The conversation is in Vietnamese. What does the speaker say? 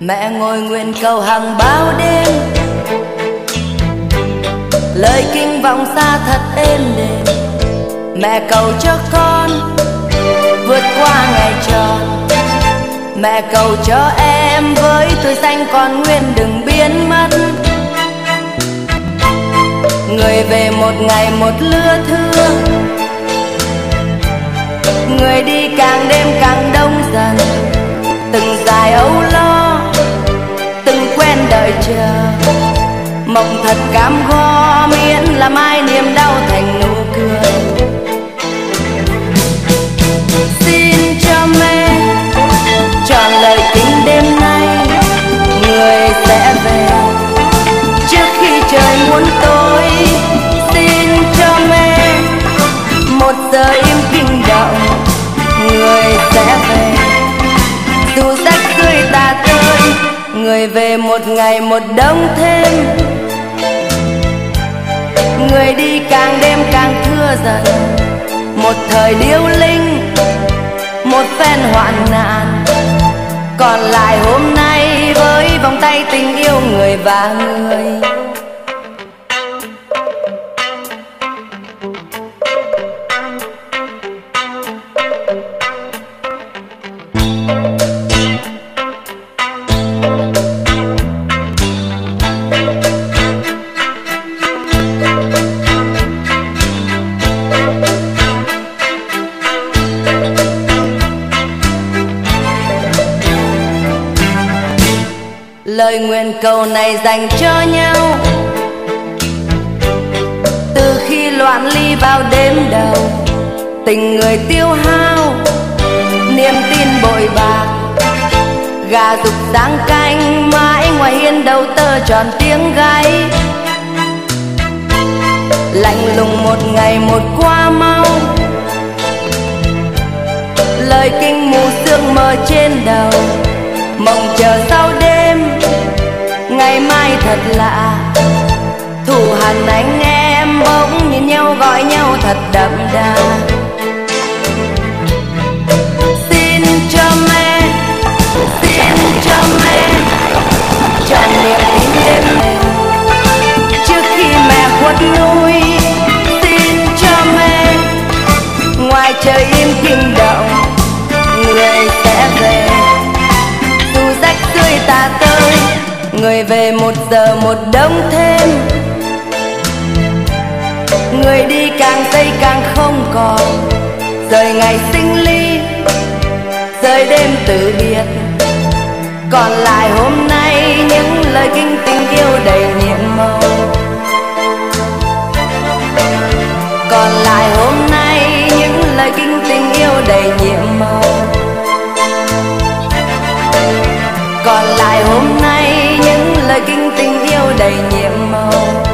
Mẹ ngồi nguyện cầu hàng bao đêm, lời kinh vọng xa thật êm đềm. Mẹ cầu cho con vượt qua ngày tròn, mẹ cầu cho em với tuổi xanh còn nguyên đừng biến mất. Người về một ngày một lứa thương, người đi càng đêm càng đông dần. Từng dài âu lo, từng quen đợi chờ, mộng thật cam go miễn làm ai niềm đau thành nụ cười. Xin cho mẹ tròn lời kính đêm nay, người sẽ về trước khi trời muốn tối. Xin cho mẹ một giờ im kinh động, người sẽ về dù rách rưới tà tơi. Người về một ngày một đông thêm, người đi càng đêm càng thưa dần. Một thời điêu linh, một phen hoạn nạn, còn lại hôm nay với vòng tay tình yêu người và người. Lời nguyện cầu này dành cho nhau từ khi loạn ly vào đêm đầu. Tình người tiêu hao, niềm tin bội bạc, gà rục sáng canh mãi ngoài hiên đầu tơ tròn tiếng gáy. Lạnh lùng một ngày một qua mau, lời kinh mù sương mờ trên đầu. Mộng chờ sau đêm, ngày mai thật lạ. Thù hằn anh em bỗng nhìn nhau gọi nhau thật đậm đà. Xin cho mẹ, xin cho mẹ tròn niềm tin đêm này trước khi mẹ khuất núi. Xin cho mẹ ngoài trời im kinh động, người sẽ về dù rách rưới tà tơi. Người về một giờ một đông thêm, người đi càng giây càng không còn. Rời ngày sinh ly, rời đêm từ biệt, còn lại hôm nay những lời kinh tình yêu đầy nhiệm màu. Còn lại hôm nay những lời kinh tình yêu đầy nhiệm màu. Còn lại hôm nay những lời kinh tình yêu đầy nhiệm màu.